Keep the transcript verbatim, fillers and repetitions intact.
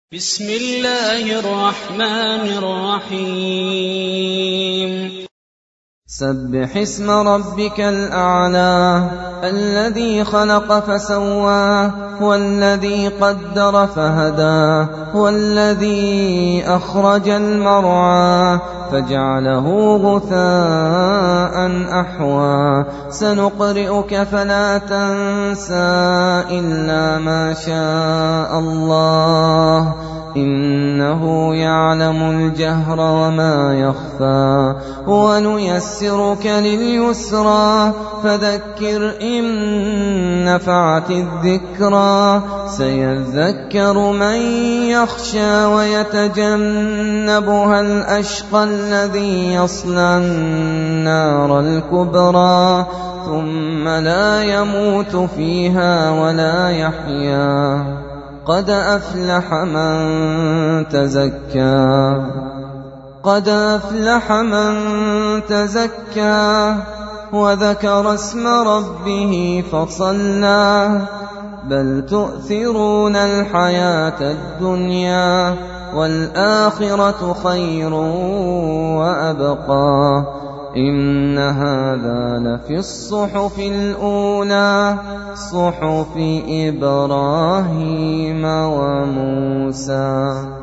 بسم الله الرحمن الرحيم سبح اسم ربك الأعلى الذي خلق فسوى والذي قدر فهدى والذي أخرج المرعى فجعله غثاء أحوى سنقرئك فلا تنسى إلا ما شاء الله إنه يعلم الجهر وما يخفى ونيسرك لليسرى فذكر إن نفعت الذكرى سيذكر من يخشى ويتجنبها الأشقى الذي يصلى النار الكبرى ثم لا يموت فيها ولا يحيا قد أفلح من تزكى قد أفلح من تزكى وذكر اسم ربه فصلى بل تؤثرون الحياة الدنيا والآخرة خير وأبقى إن هذا لفي الصحف الأولى صحف إبراهيم وموسى.